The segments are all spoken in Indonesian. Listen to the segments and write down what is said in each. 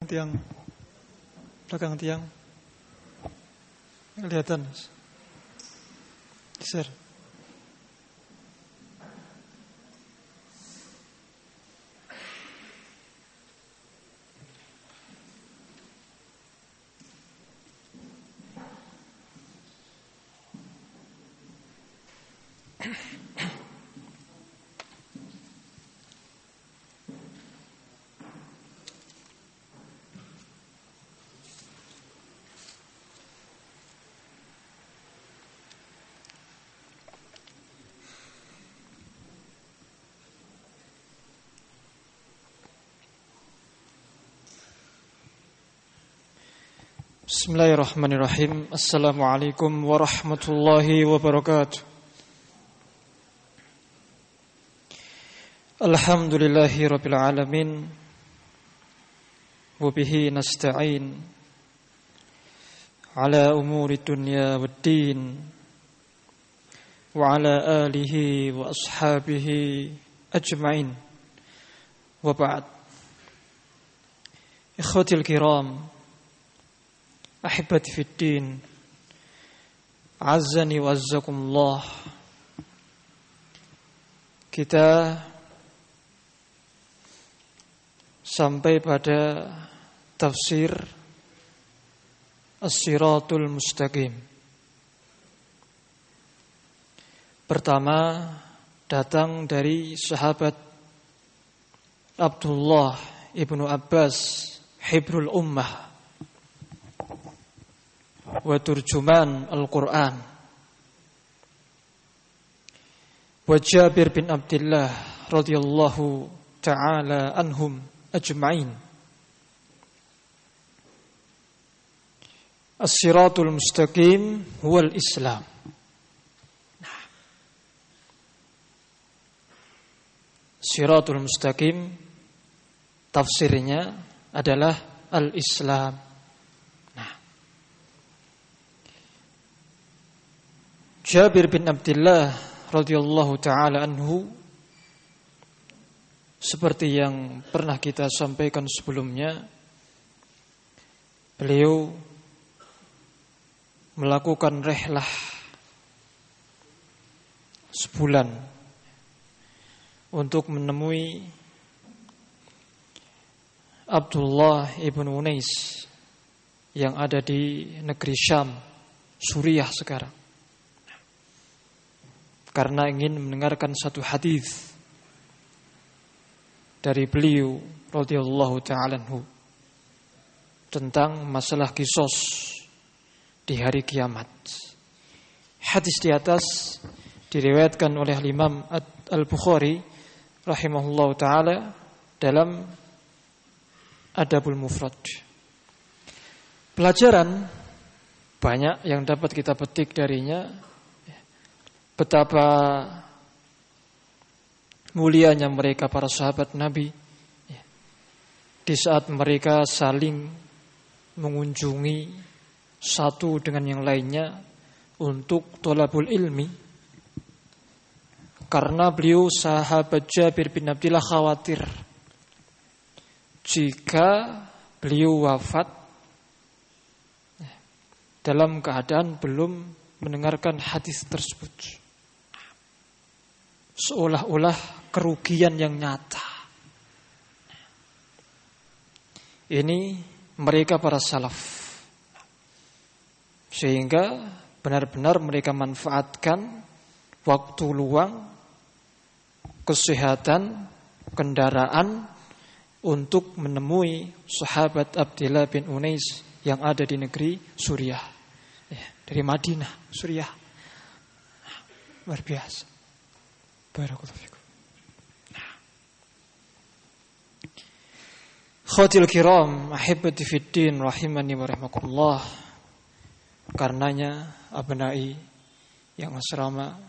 tiang. Belakang tiang. Kelihatan. Geser. Bismillahirrahmanirrahim. Assalamualaikum warahmatullahi wabarakatuh. Alhamdulillahi rabbil alamin. Wabihi nasta'in ala umuri dunya waddin. Wa ala alihi wa ashabihi ajma'in. Wa ba'd. Ikhwatil kiram, ahibati fiddin, azzani wa azzakumullah. Kita sampai pada tafsir As-Siratul Mustaqim. Pertama datang dari sahabat Abdullah ibnu Abbas, hibrul ummah wa turjuman Al-Quran, wa Jabir bin Abdullah radhiyallahu ta'ala anhum ajma'in. As-Siratul Mustaqim huwal Islam. Siratul Mustaqim tafsirnya adalah Al-Islam. Jabir bin Abdullah radhiyallahu ta'ala anhu, seperti yang pernah kita sampaikan sebelumnya, beliau melakukan rihlah sebulan untuk menemui Abdullah ibn Unais yang ada di negeri Syam, Suriah sekarang, karena ingin mendengarkan satu hadis dari beliau radhiyallahu ta'ala anhu tentang masalah qisas di hari kiamat. Hadis di atas diriwayatkan oleh Imam Al-Bukhari rahimahullahu ta'ala dalam Adabul Mufrad. Pelajaran banyak yang dapat kita petik darinya. Betapa mulianya mereka para sahabat Nabi di saat mereka saling mengunjungi satu dengan yang lainnya untuk thalabul ilmi. Karena beliau sahabat Jabir bin Abdullah khawatir jika beliau wafat dalam keadaan belum mendengarkan hadis tersebut, seolah-olah kerugian yang nyata. Ini mereka para salaf, sehingga benar-benar mereka manfaatkan waktu luang, kesehatan, kendaraan untuk menemui sahabat Abdullah bin Unais yang ada di negeri Suriah, dari Madinah, Suriah. Luar biasa. Barakallahu fikum. Khawatil kiram, ahibati fiddin, rahimani wa rahimakumullah. Karenanya abnai yang asrama,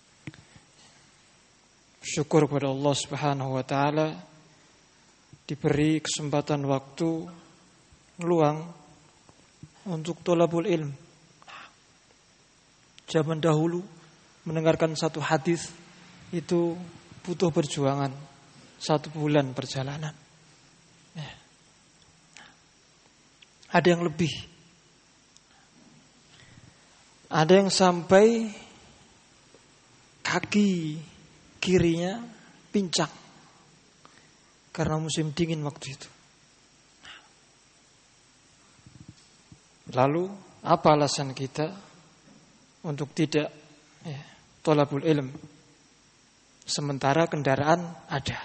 syukur kepada Allah Subhanahu wa taala diberi kesempatan waktu luang untuk thalabul ilm. Zaman dahulu mendengarkan satu hadis itu butuh perjuangan 1 bulan perjalanan. Ada yang lebih. Ada yang sampai kaki kirinya pincang karena musim dingin waktu itu. Lalu apa alasan kita untuk tidak thalabul ilm sementara kendaraan ada,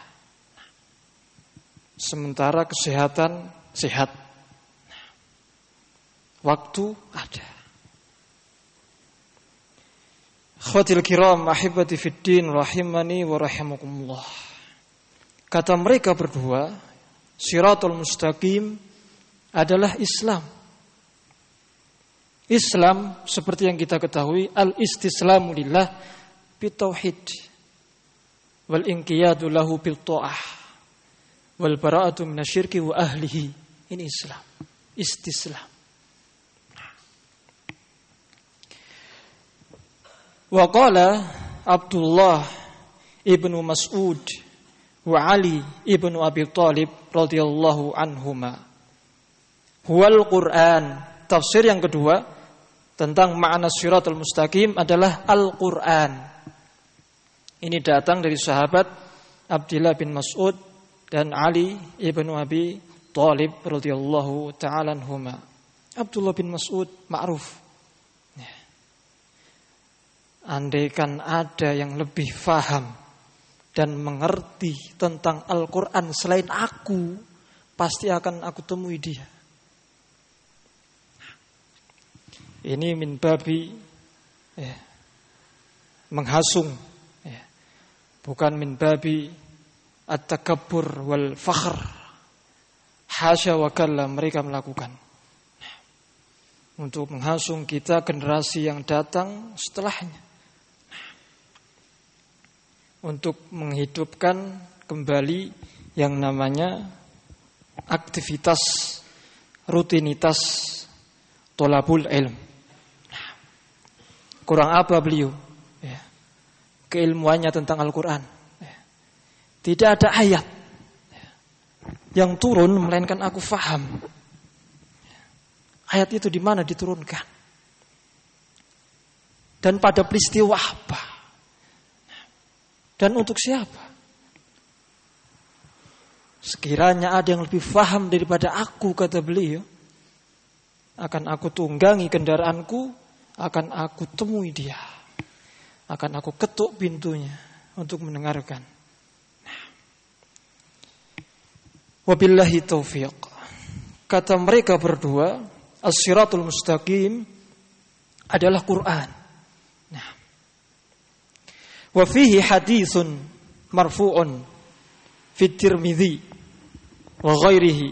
sementara kesehatan sehat, waktu ada. Khawatil kiram ahibati fiddin rahimani wa rahimakumullah. Kata mereka berdua, siratul mustaqim adalah Islam. Islam seperti yang kita ketahui, al-istislamu lillah bitauhid wal inqiyadu lahu bil ta'ah wal bara'atu minasyirki wa ahlihi. Ini Islam, istislam. Wa qala Abdullah ibnu Mas'ud wa Ali ibnu Abi Thalib radhiyallahu anhuma, huwal Qur'an. Tafsir yang kedua tentang makna siratal mustaqim adalah Al-Qur'an. Ini datang dari sahabat Abdullah bin Mas'ud dan Ali ibnu Abi Thalib radhiyallahu ta'ala anhuma. Abdullah bin Mas'ud ma'ruf. Andaikan ada yang lebih faham dan mengerti tentang Al-Quran selain aku, pasti akan aku temui dia. Ini min babi menghasung, bukan min babi at-takabbur wal fakhr. Hasya wa kalla, mereka melakukan untuk menghasung kita generasi yang datang setelahnya, untuk menghidupkan kembali yang namanya aktivitas rutinitas thalabul ilm. Kurang apa beliau? Keilmuannya tentang Al-Quran. Tidak ada ayat yang turun melainkan aku faham. Ayat itu di mana diturunkan? Dan pada peristiwa apa? Dan untuk siapa? Sekiranya ada yang lebih faham daripada aku, kata beliau, akan aku tunggangi kendaraanku, akan aku temui dia, akan aku ketuk pintunya untuk mendengarkan. Wabillahi taufiq. Kata mereka berdua, as-siratul mustaqim adalah Quran. Wa fihi haditsun marfu'un fi Tirmidzi wa ghairihi.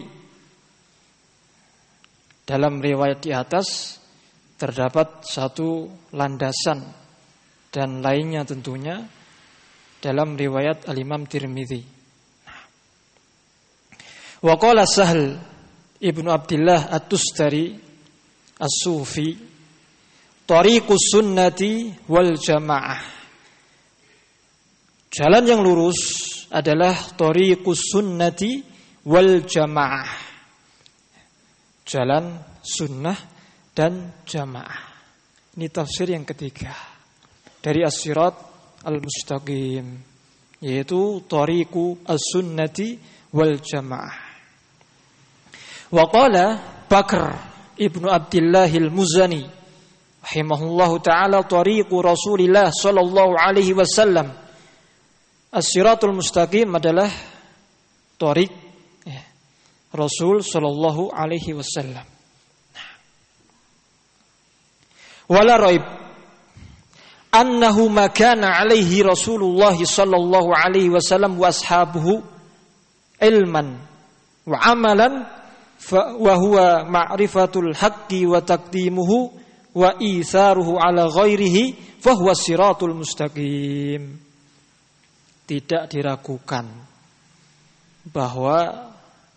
Dalam riwayat di atas terdapat satu landasan dan lainnya tentunya dalam riwayat Al-Imam Tirmidzi. Wa qala Sahl ibnu Abdullah At-Tustari As-Sufi, tariqus sunnati wal jamaah. Jalan yang lurus adalah thariqus sunnati wal jamaah. Jalan sunnah dan jamaah. Ini tafsir yang ketiga dari as-sirat al-mustaqim, yaitu thariqu as-sunnati wal jamaah. Wa qala Bakr ibnu Abdullah al-Muzani rahimahullahu ta'ala, thariqu Rasulillah sallallahu alaihi wasallam. As-siratul mustaqim adalah thariq Rasul sallallahu alaihi wasallam. Wala raib annahu ma kana alaihi Rasulullah sallallahu alaihi wasallam wa ashabuhu ilman wa amalan wa huwa ma'rifatul haqqi wa taqdimuhu wa itharuhu ala ghairihi fa huwa siratul mustaqim. Tidak diragukan bahwa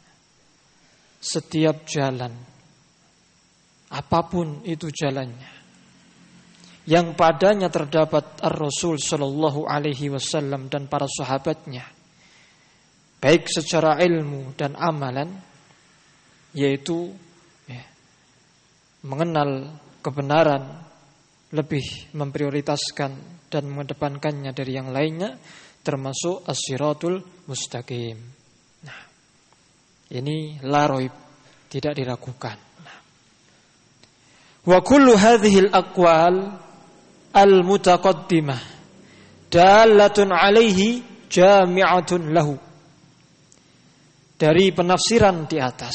setiap jalan, apapun itu jalannya, yang padanya terdapat Ar-Rasul Sallallahu Alaihi Wasallam dan para sahabatnya, baik secara ilmu dan amalan, yaitu mengenal kebenaran, lebih memprioritaskan dan mengedepankannya dari yang lainnya, termasuk as-siratul mustaqim. Nah, ini la raib, tidak diragukan. Nah. Wa kullu hadhihi al-aqwal al-mutaqaddimah dalatun alaihi jami'atun lahu. Dari penafsiran di atas,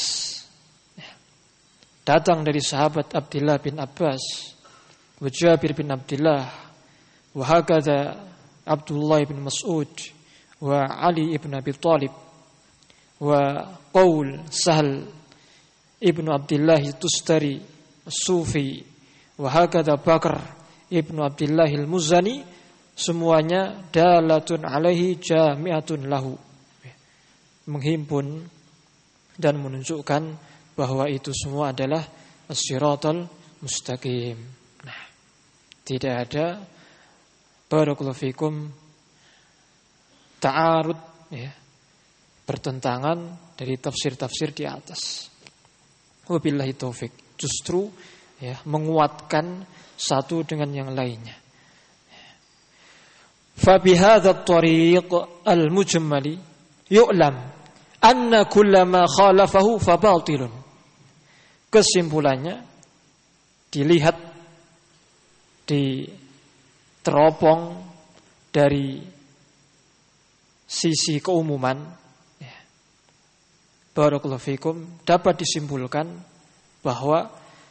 datang dari sahabat Abdullah bin Abbas, wa Jabir bin Abdullah, wa hakadha Abdullah bin Mas'ud, wa Ali ibn Abi Thalib, wa qaul Sahal ibn Abdullah Tustari Sufi, wa hakadha Bakar ibn Abdullah al-Muzani, semuanya dalatun alaihi jami'atun lahu, menghimpun dan menunjukkan bahwa itu semua adalah as-siratal mustaqim. Nah, tidak ada barakallahu fikum ta'arud, ya, bertentangan dari tafsir-tafsir di atas. Wabillahi taufik. Justru ya, menguatkan satu dengan yang lainnya. Fa bihadza at-tariq al-mujmali yu'lam anna kullama khalafahu fa batilun. Kesimpulannya dilihat di teropong dari sisi keumuman, ya, barakallahu fikum, dapat disimpulkan bahwa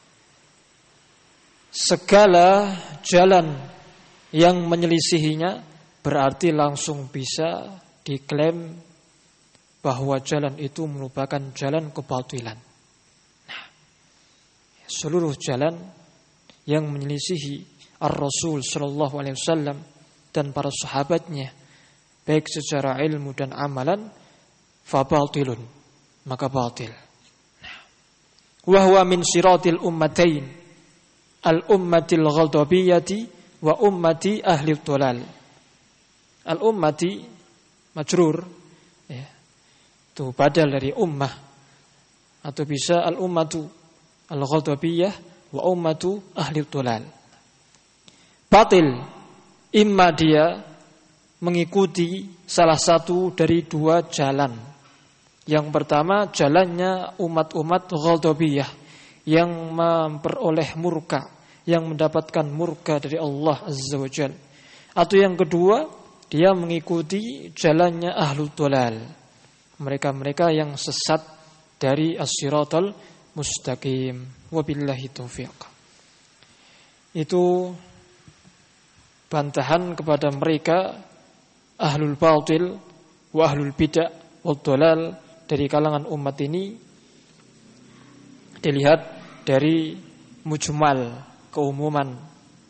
segala jalan yang menyelisihinya berarti langsung bisa diklaim bahwa jalan itu merupakan jalan kebatilan. Nah, seluruh jalan yang menyelisihi Ar-Rasul sallallahu alaihi wasallam dan para sahabatnya, baik secara ilmu dan amalan, fa batilun, maka batil. Nah, wa huwa min siratil ummatain, al-ummatil ghadabiyyati wa ummati ahli dhalal. Al-ummati majrur, ya, itu badal dari ummah, atau bisa al-ummatu al-ghadabiyyah wa ummatu ahli dhalal. Batil, imma dia mengikuti salah satu dari dua jalan. Yang pertama, jalannya umat-umat ghadabiyah yang memperoleh murka, yang mendapatkan murka dari Allah Azza wa Jalla. Atau yang kedua, dia mengikuti jalannya ahlul dhalal, mereka-mereka yang sesat dari as-siratal mustaqim. Wabillahi taufiq. Itu bantahan kepada mereka ahlul batil wa ahlul bid'ah wal dhalal dari kalangan umat ini, dilihat dari mujmal, keumuman.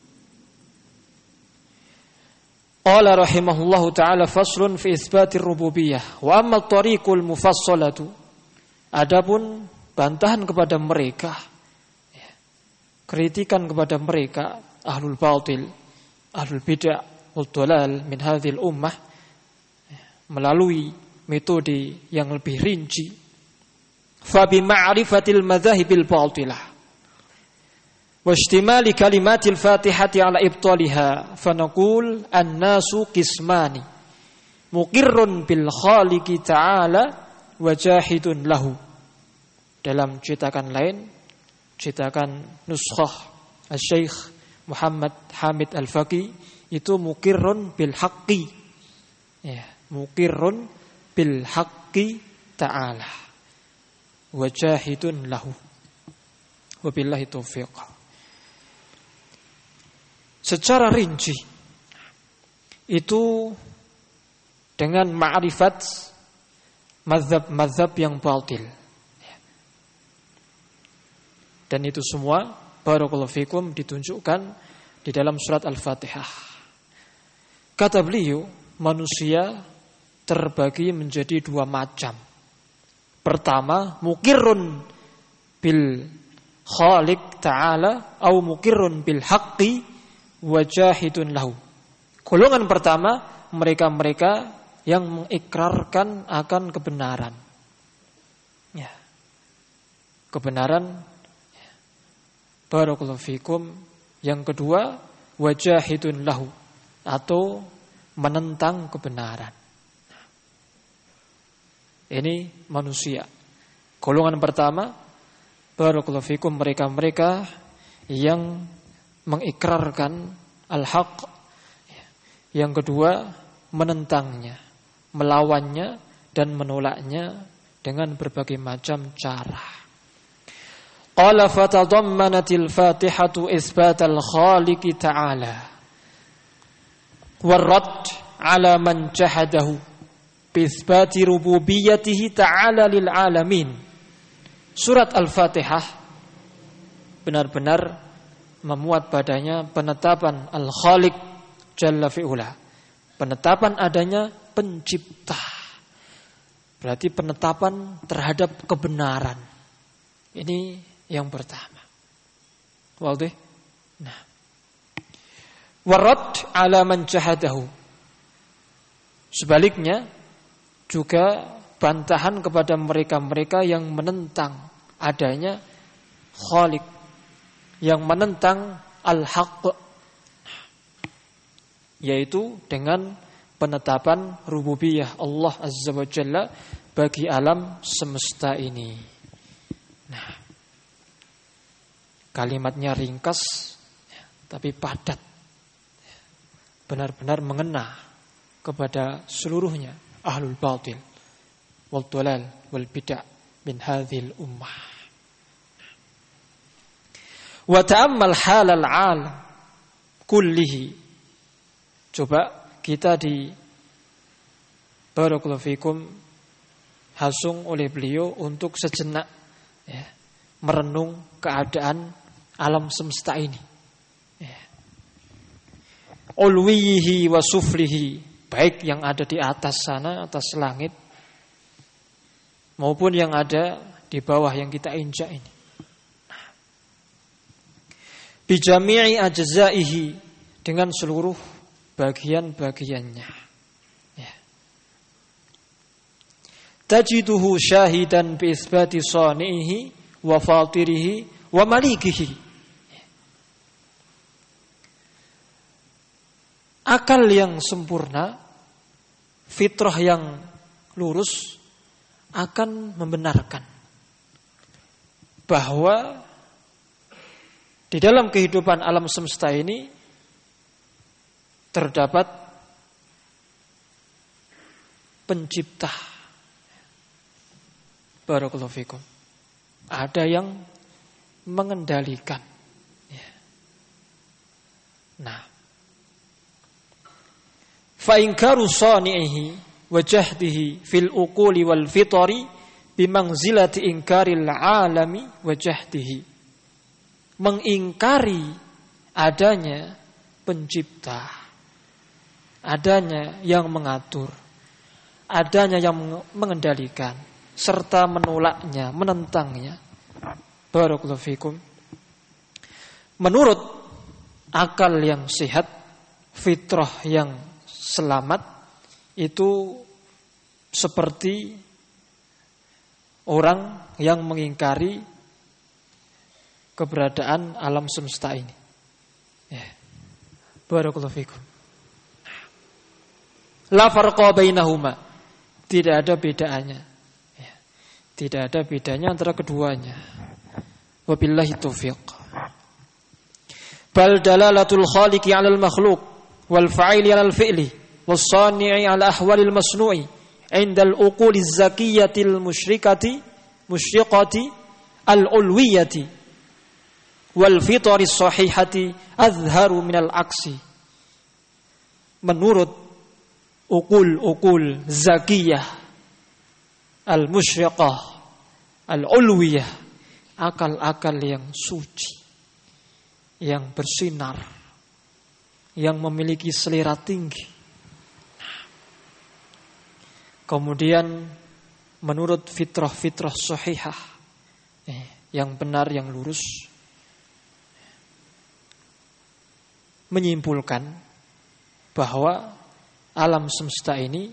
Qala rahimahullahu ta'ala faslun fi isbatir rububiyah wa amma at-tariqul mufassalatu. Adapun bantahan kepada mereka, kritikan kepada mereka ahlul batil, ahlul bid'ah wal dhalal min hadhil ummah, melalui metode yang lebih rinci. Fa bi ma'rifatil madzahibil batilah wa ihtimali kalimatil fatihati ala ibtaliha fa naqul an-nasu qismani muqirrun bil khaliqi ta'ala wa jahidun lahu. Dalam cetakan lain, cetakan nuskhah Asy-Syaikh Muhammad Hamid Al-Faqi, itu muqirrun bil haqqi, ya, muqirrun bil haqqi ta'ala wa jahidun lahu. Wabillahi taufiq. Secara rinci itu dengan ma'rifat mazhab-mazhab yang batil. Dan itu semua barakallahu fikum ditunjukkan di dalam surat Al-Fatihah. Kata beliau, manusia terbagi menjadi dua macam. Pertama, muqirrun bil khaliq ta'ala au muqirrun bil haqqi wajahidun lahu. Golongan pertama, mereka-mereka yang mengikrarkan akan kebenaran, ya, kebenaran Barakallahu fikum. Yang kedua, wajahidun lahu, atau menentang kebenaran. Ini manusia. Golongan pertama, barakallahu fikum, mereka-mereka yang mengikrarkan al-haq. Yang kedua, menentangnya, melawannya dan menolaknya dengan berbagai macam cara. Qala fatadammanatil Fatihatu isbatal Khaliq ta'ala warad 'ala man jahadahu bi isbati rububiyyatihi ta'ala lil alamin. Surat Al-Fatihah benar-benar memuat padanya penetapan Al-Khaliq Jalla fi'ula, penetapan adanya pencipta. Berarti penetapan terhadap kebenaran. Ini yang pertama. Wadih? Nah. Warad 'ala man jahadahu. Sebaliknya juga bantahan kepada mereka-mereka yang menentang adanya Khaliq, yang menentang al-haq, yaitu dengan penetapan rububiyah Allah Azza wa Jalla bagi alam semesta ini. Nah, kalimatnya ringkas tapi padat, benar-benar mengena kepada seluruhnya ahlul batil wal dhalal wal bid'ah min hadhil ummah. Wa ta'ammal halal 'alam kullihi. Coba kita di barakallahu fikum hasung oleh beliau untuk sejenak merenung keadaan alam semesta ini. Ulwihi wa suflihi, baik yang ada di atas sana, atas langit, maupun yang ada di bawah yang kita injak ini. Bijami'i ajzaihi, dengan seluruh bagian-bagiannya. Tajiduhu syahidan bi isbati sani'ihi wa fatirihi wa malikihi. Akal yang sempurna, fitrah yang lurus akan membenarkan bahwa di dalam kehidupan alam semesta ini terdapat pencipta. Barakallahu fikum. Ada yang mengendalikan. Nah, fa inkaru sani'ihi wa jahdihi fil uquli wal fitri bimanzilati inkaril alami wa jahdihi. Mengingkari adanya pencipta, adanya yang mengatur, adanya yang mengendalikan, serta menolaknya, menentangnya. Barakallahu fikum. Menurut akal yang sehat, fitrah yang selamat, itu seperti orang yang mengingkari keberadaan alam semesta ini. Barakallahu fikum. La farqa bainahuma, tidak ada bedanya. Tidak ada bedanya antara keduanya. Wabillahi taufiq. Bal dalalatul khaliqi 'alal makhluq wal fa'ili 'alal fi'li was sani'i 'ala ahwalil masnu'i 'inda al-uquliz zakiyatil musyriqati al-ulwiyati wal fitris sahihati azharu minal aksi. Menurut uqul zakiyah al-musyriqah al-ulwiyah, akal-akal yang suci, yang bersinar, yang memiliki selera tinggi. Kemudian menurut fitrah-fitrah sahihah, yang benar, yang lurus, menyimpulkan bahwa alam semesta ini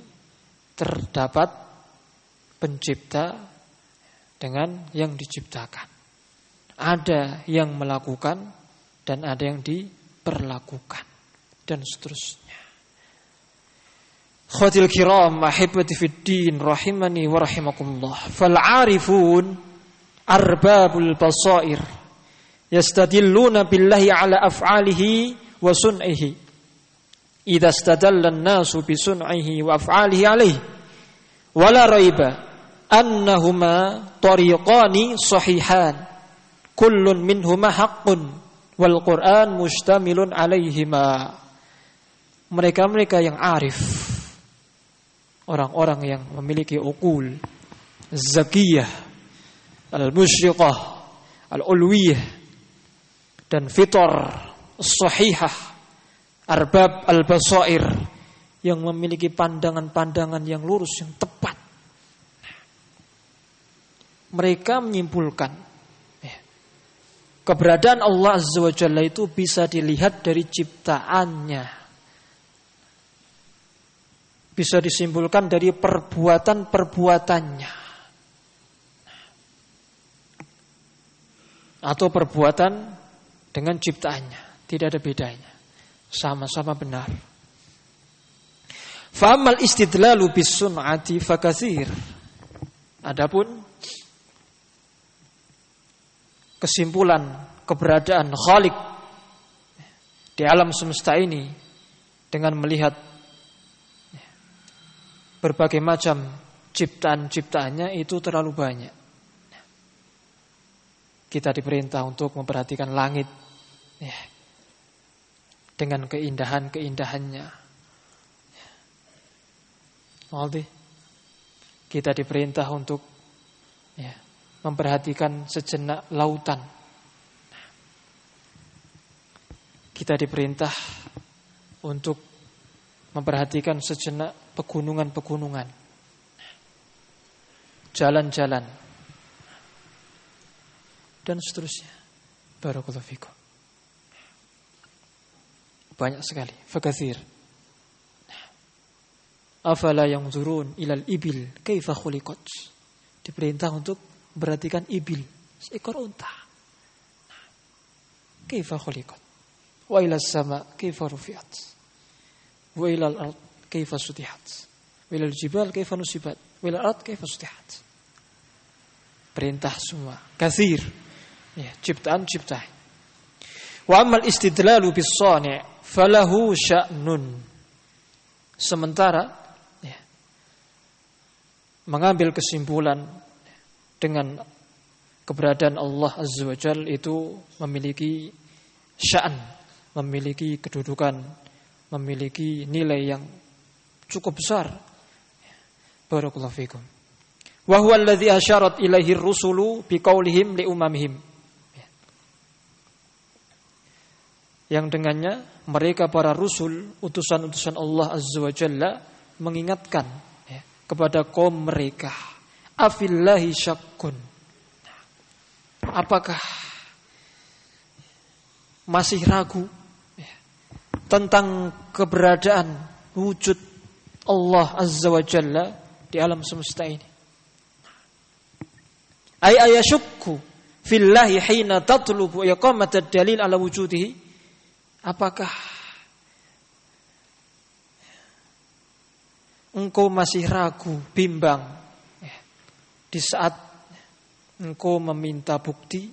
terdapat pencipta dengan yang diciptakan. Ada yang melakukan dan ada yang diperlakukan dan seterusnya. Khawatil kiram ahibati fid din rahimani wa rahimakumullah. Fal 'arifun arbabul basair yastadilluna billahi ala af'alihi wa sun'ihi. Idza istadalla an-nasu bi sun'ihi wa af'alihi alayhi wala raiba annahuma tariqani sahihan kullun minhuma haqqun wal Qur'an mustamilun alaihima. Mereka-mereka yang arif, orang-orang yang memiliki uqul zakiyah, al-musyriqah, al-ulwiyah, dan fitar sahihah, arbab al-basair, yang memiliki pandangan-pandangan yang lurus, yang tepat. Mereka menyimpulkan keberadaan Allah Azza wa Jalla itu bisa dilihat dari ciptaannya. Bisa disimpulkan dari perbuatan-perbuatannya. Atau perbuatan dengan ciptaannya. Tidak ada bedanya. Sama-sama benar. Fa'amal istidlalu bis sun'ati fakatsir. Adapun kesimpulan keberadaan Khalik di alam semesta ini dengan melihat berbagai macam ciptaan-ciptaannya itu terlalu banyak. Kita diperintah untuk memperhatikan langit dengan keindahan-keindahannya. Kita diperintah untuk memperhatikan sejenak lautan. Kita diperintah untuk memperhatikan sejenak pegunungan-pegunungan, jalan-jalan, dan seterusnya. Barakallahu fikum. Banyak sekali. Fakatsir. Afala yanzurun ilal ibil kaifa khuliqat. Diperintah untuk perhatikan ibil, seekor unta. Kaifa khuliqat? Wa ilas sama kaifa rufi'at? Wa ilal ard kaifa sutihat? Wa ilal jibal kaifa nusibat? Wa ilal ard kaifa sutihat? Perintah semua, katsir. Ciptaan-ciptaan. Wa amal istidlalu bis sani' falahu sya'nun. Sementara mengambil kesimpulan dengan keberadaan Allah Azza wa Jalla itu memiliki sya'an, memiliki kedudukan, memiliki nilai yang cukup besar. Barakallahu fikum. Wa huwa alladhi asyarat ilaihi ar-rusulu biqaulihim li umamihim. Yang dengannya mereka para rasul, utusan-utusan Allah Azza wa Jalla mengingatkan kepada kaum mereka. Afillahi syakkun. Apakah masih ragu tentang keberadaan wujud Allah Azza wa Jalla di alam semesta ini? Ay ayashukku fillahi hina tatlubu iqamata dalil ala wujudihi. Apakah engkau masih ragu, bimbang di saat engkau meminta bukti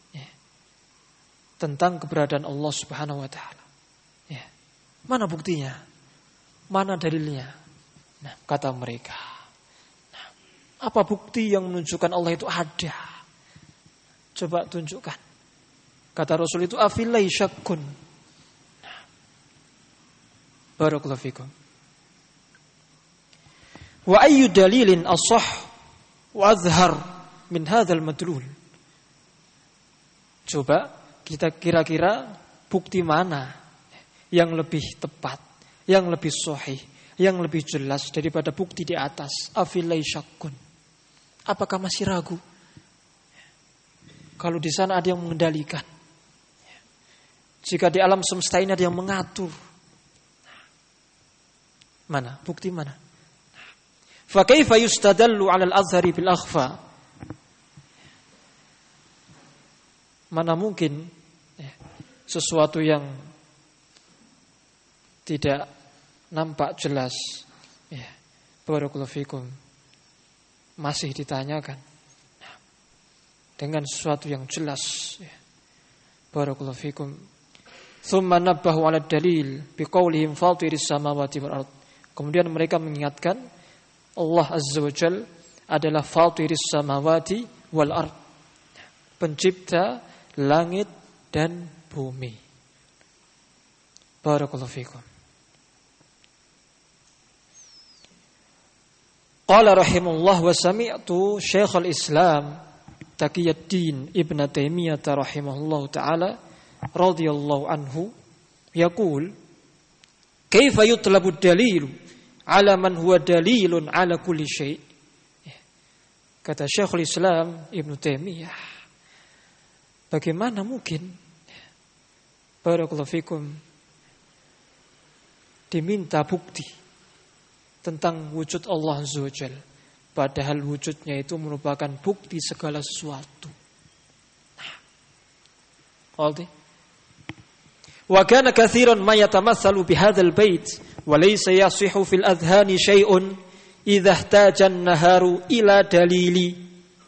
tentang keberadaan Allah Subhanahu wa taala? Mana buktinya? Mana dalilnya? Nah, kata mereka. Apa bukti yang menunjukkan Allah itu ada? Coba tunjukkan. Kata Rasul itu afillahi syakkun. Barakallahu fikum. Wa ayyu dalilin ashah wa azhar min hadzal madlul. Coba kita kira-kira bukti mana yang lebih tepat, yang lebih sahih, yang lebih jelas daripada bukti di atas. Afillahi syakkun. Apakah masih ragu? Kalau di sana ada yang mengendalikan, jika di alam semesta ini ada yang mengatur, mana bukti mana? Fa kaifa yustadallu 'ala al-azhari bil akhfa? Mana mungkin sesuatu yang tidak nampak jelas, barakallahu fikum, masih ditanyakan dengan sesuatu yang jelas, barakallahu fikum. Tsumma nabbahu 'ala dalil biqaulihim fatiris samawati wal ard. Kemudian mereka mengingatkan Allah Azza wa Jalla adalah fatiris samawati wal ard, pencipta langit dan bumi. Barakallahu fikum. Qala rahimahullah wa sami'tu Syekhul Islam Taqiyuddin Ibn Taimiyah rahimahullah ta'ala radhiyallahu anhu yaqul kaifa yutlabu ad-dalil ala man huwa dalilun ala kulli syai'. Kata Syekhul Islam Ibn Taimiyah, bagaimana mungkin barakallahu fikum diminta bukti tentang wujud Allah Azza wa Jalla, padahal wujudnya itu merupakan bukti segala sesuatu. Wa kana katsiran ma yatamatsalu bihadzal bait wa laysa yasihu fil adhani syai'un idza ihtaja an-naharu ila dalili.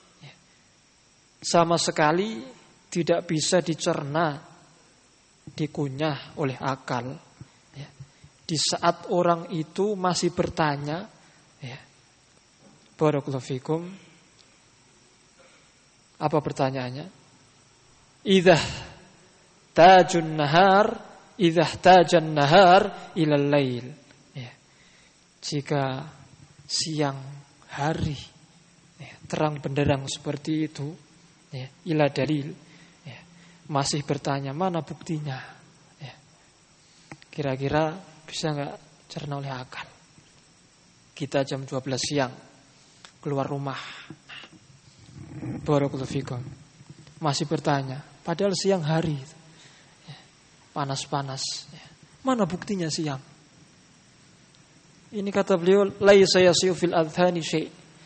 Sama sekali tidak bisa dicerna, dikunyah oleh akal. Di saat orang itu masih bertanya, barakallahu fikum, apa pertanyaannya? Idza tajan nahar ilal lail. Jika siang hari terang benderang seperti itu, ila dalil, masih bertanya mana buktinya? Kira-kira bisa enggak cerna oleh akal? Kita jam 12 siang keluar rumah, barakallahu fikum, masih bertanya, padahal siang hari panas-panas, mana buktinya siang? Ini kata beliau, laisa yasiu fil adhani syai',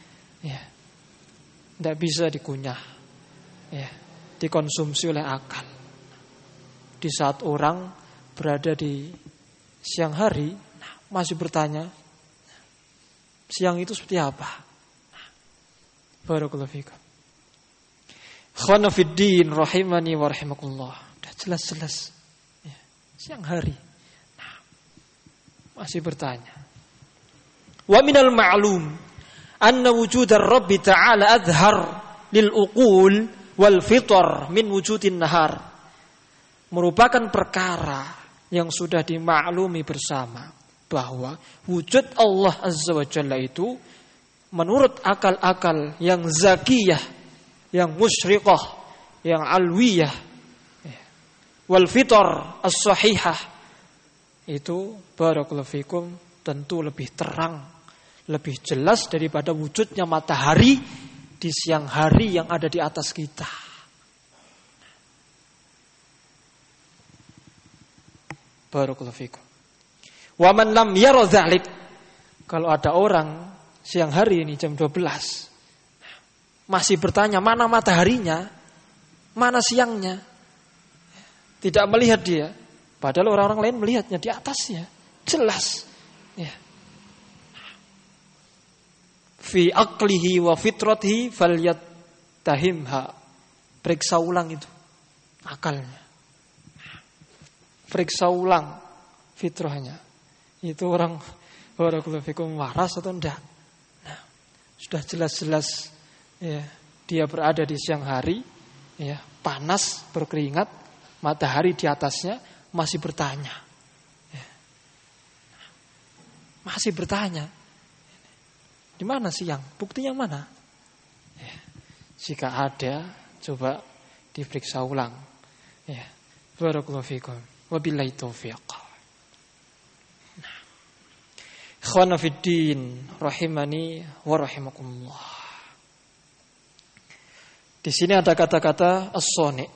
tidak bisa dikunyah, dikonsumsi oleh akal. Di saat orang berada di siang hari, masih bertanya, siang itu seperti apa? Barakallahu fikum. Khana fiddin rahimani wa rahimakumullah. Sudah jelas-jelas siang hari, masih bertanya. Wa minal ma'lum anna wujudar Rabbi ta'ala adhar lil uqul wal fitar min wujudin nahar. Merupakan perkara yang sudah dimaklumi bersama bahwa wujud Allah Azza wa Jalla itu menurut akal-akal yang zakiyah, yang musyriqah, yang alwiyah, wal fitar as-sahihah, itu barakallahu fikum tentu lebih terang, lebih jelas daripada wujudnya matahari di siang hari yang ada di atas kita. Barakallahu fikum. Wa man lam yara dzalik, kalau ada orang siang hari ini jam 12 masih bertanya mana mataharinya, mana siangnya, tidak melihat dia, padahal orang-orang lain melihatnya di atasnya, jelas. Fi aqlihi wa fitratihi falyattahimha. Periksa ulang itu akalnya. Periksa ulang fitrahnya. Itu orang barakallahu fikum waras atau enggak? Nah, sudah jelas-jelas dia berada di siang hari, panas, berkeringat, matahari di atasnya, masih bertanya. Masih bertanya. Di mana siang? Buktinya mana? Jika ada, coba diperiksa ulang. Barakallahu fikum. Wabillahi taufiq. Ikhwana fiddin rahimani wa rahimakumullah. Di sini ada kata-kata as-sani',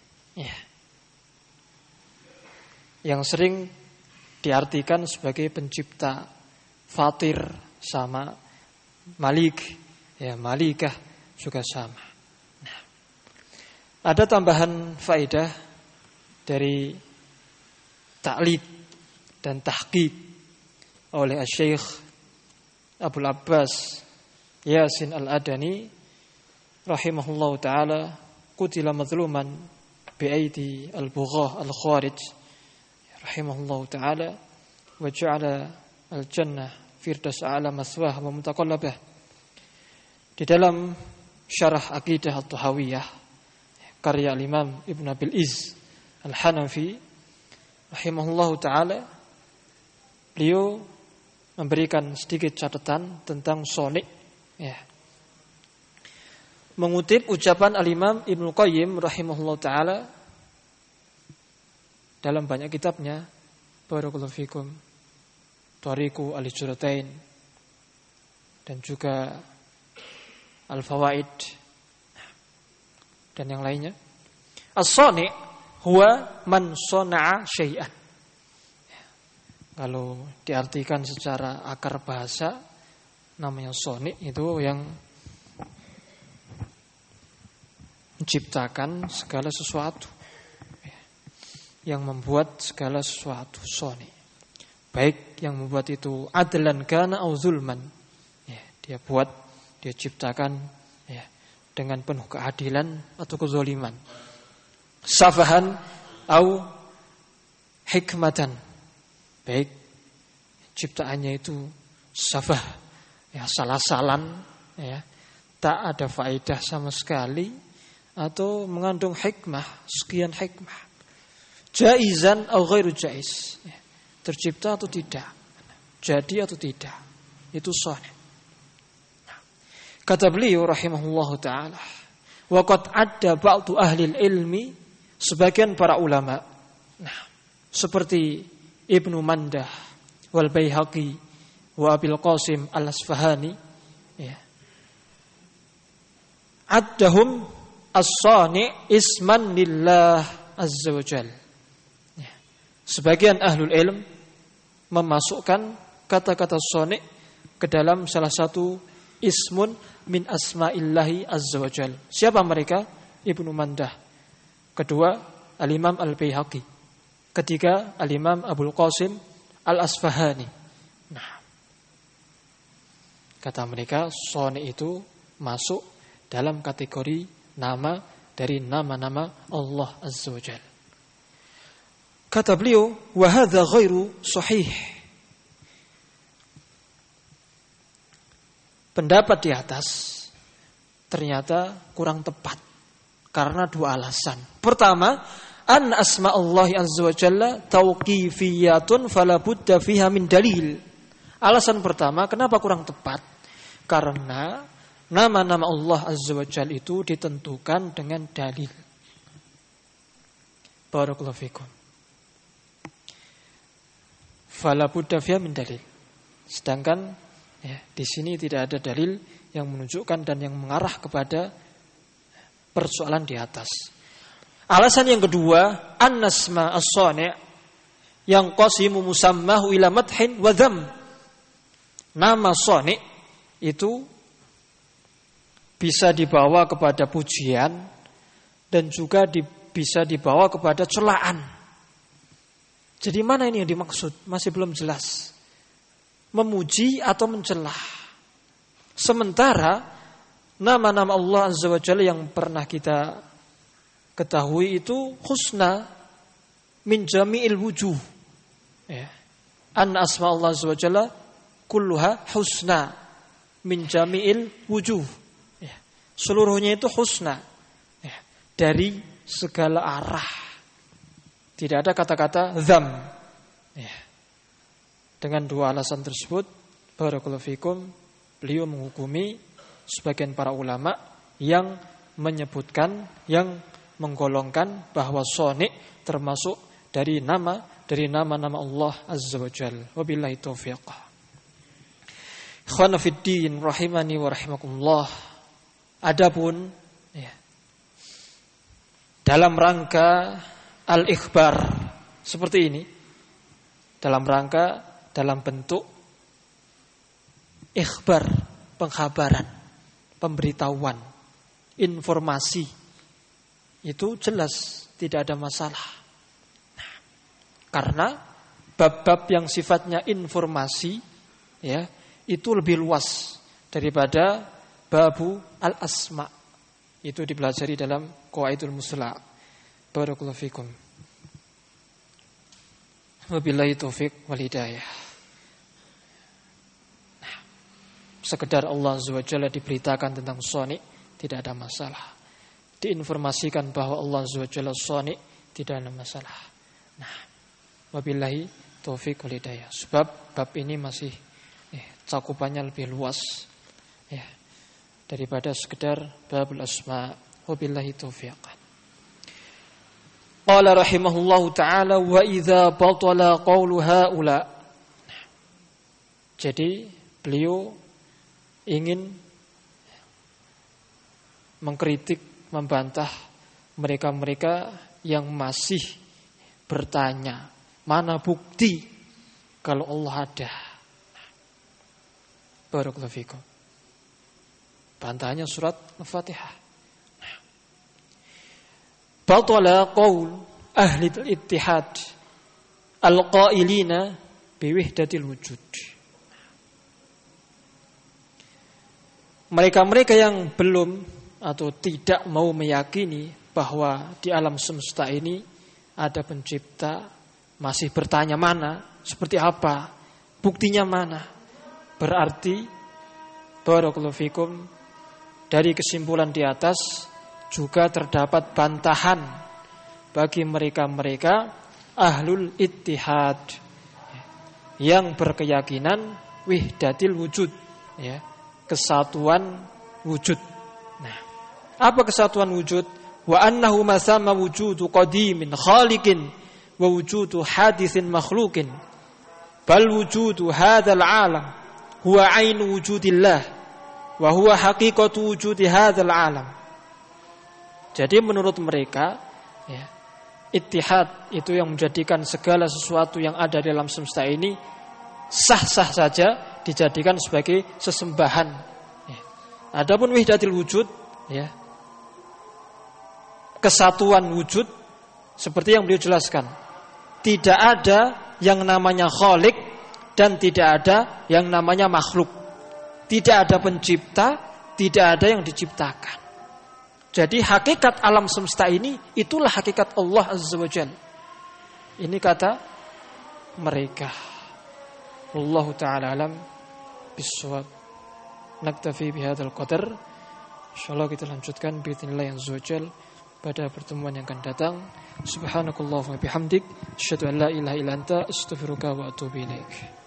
yang sering diartikan sebagai pencipta. Fatir sama malik, malikah juga sama. Ada tambahan faedah dari ta'lid dan tahqiq oleh Syekh Abul Abbas Yasin Al-Adani rahimahullahu taala, qutila mazluman bi'aidi al-bughah al-kharij rahimahullahu taala wa ja'ala al-jannah firdaus a'la maswah wa mutaqallabah. Di dalam syarah Aqidah At-Tahawiyah karya Imam Ibn Abil Izz Al-Hanafi rahimahullahu taala, beliau memberikan sedikit catatan tentang sonik, ya. Mengutip ucapan Al-Imam Ibnu Qayyim rahimahullahu taala dalam banyak kitabnya, barakallahu fikum, Thariqu al-Hijratain dan juga Al-Fawaid dan yang lainnya. As-sani' huwa man sana'a syai'an. Kalau diartikan secara akar bahasa, namanya sani' itu yang menciptakan segala sesuatu, yang membuat segala sesuatu, sani'. Baik yang membuat itu adlan kana au zulman, dia buat, dia ciptakan, dengan penuh keadilan atau kezaliman, safahan au hikmatan, baik ciptaannya itu safah, salah-salan, tak ada faedah sama sekali, atau mengandung hikmah, sekian hikmah, jaizan au ghairu jaiz, tercipta atau tidak, jadi atau tidak, itu sahih. Kata beliau rahimahullahu ta'ala, wa qad adda ba'du ahli ilmi, sebagian para ulama, seperti Ibnu Mandah wal Baihaqi wa Abil Qasim al-Asfahani, addahum as-sani' isman lillah azza wa jal. Sebagian ahlul ilm memasukkan kata-kata sani' ke dalam salah satu ismun min asma'illahi azza wa jal. Siapa mereka? Ibnu Mandah. Kedua, Al-Imam Al-Baihaqi. Ketiga, Al-Imam Abul Qasim Al-Asfahani. Kata mereka, sani' itu masuk dalam kategori nama dari nama-nama Allah azza wa jal. Kata beliau, wa hadza ghairu sahih. Pendapat di atas ternyata kurang tepat karena dua alasan. Pertama, an asma Allah azza wa jalla tauqifiyatun fala budda fiha min dalil. Alasan pertama kenapa kurang tepat? Karena nama-nama Allah azza wa jalla itu ditentukan dengan dalil. Barakallahu fikum. Fala budda fiha min dalil. Sedangkan di sini tidak ada dalil yang menunjukkan dan yang mengarah kepada persoalan di atas. Alasan yang kedua, an-nasma as-sani' yang qasimu musammahu ila madhin wa dham. Nama sani' itu bisa dibawa kepada pujian dan juga bisa dibawa kepada celaan. Jadi mana ini yang dimaksud? Masih belum jelas. Memuji atau mencelah. Sementara nama-nama Allah azza wa jalla yang pernah kita ketahui itu husna min jami'il wujuh. An asma Allah azza wa jalla kulluha husna min jami'il wujuh. Seluruhnya itu husna, dari segala arah. Tidak ada kata-kata dzam. Dengan dua alasan tersebut, barakallahu fikum, beliau menghukumi sebagian para ulama yang menyebutkan, yang menggolongkan bahwa sani' termasuk dari nama-nama Allah azza wa jalla. Wabillahi taufiq. Ikhwan fiddin rahimani wa rahimakumullah. Adapun dalam rangka al-ikhbar seperti ini, dalam bentuk ikhbar, pengkhabaran, pemberitahuan, informasi itu jelas tidak ada masalah. Nah, karena bab-bab yang sifatnya informasi ya, itu lebih luas daripada babu al-asma. Itu dipelajari dalam Qawaidul Musla. Barakallahu fikum. Wabillahi taufiq wal hidayah. Nah, sekedar Allah Azza wa Jalla diberitakan tentang Sonic tidak ada masalah. Diinformasikan bahwa Allah Azza wa Jalla Sonic tidak ada masalah. Nah, wabillahi taufiq wal hidayah. Sebab bab ini masih cakupannya lebih luas ya, daripada sekedar babul asma. Wabillahi taufiq. Qala rahimahullahu ta'ala wa idza batala qawlu haula. Jadi beliau ingin mengkritik, membantah mereka-mereka yang masih bertanya, mana bukti kalau Allah ada. Barakallahu fikum. Bantahannya surat Al-Fatihah. Batala qaul ahli al-ittihad al-qailina biwihdatil wujud. Mereka-mereka yang belum atau tidak mau meyakini bahwa di alam semesta ini ada pencipta, masih bertanya mana, seperti apa, buktinya mana. Berarti barakallahu fikum, dari kesimpulan di atas juga terdapat bantahan bagi mereka-mereka ahlul ittihad yang berkeyakinan wihdatil wujud ya, kesatuan wujud. Nah, apa kesatuan wujud? Wa annahu masama wujudu qadimin khaliqin wa wujudu haditsin makhluqin bal wujudu hadzal alam huwa ainu wujudillah wa huwa haqiqatu wujudi hadzal alam. Jadi menurut mereka ya, ittihad itu yang menjadikan segala sesuatu yang ada di alam semesta ini sah-sah saja dijadikan sebagai sesembahan ya. Adapun wihdatil wujud ya, kesatuan wujud seperti yang beliau jelaskan, tidak ada yang namanya khalik dan tidak ada yang namanya makhluk. Tidak ada pencipta, tidak ada yang diciptakan. Jadi hakikat alam semesta ini itulah hakikat Allah Azza wa Jalla. Ini kata mereka. Wallahu ta'ala alam bis-shawab. Naktafi bihadzal qadar. Insyaallah kita lanjutkan biidznillah azza wa jalla pada pertemuan yang akan datang. Subhanakallahumma bihamdik, asyhadu an la ilaha illa anta, astaghfiruka wa atubu ilaik.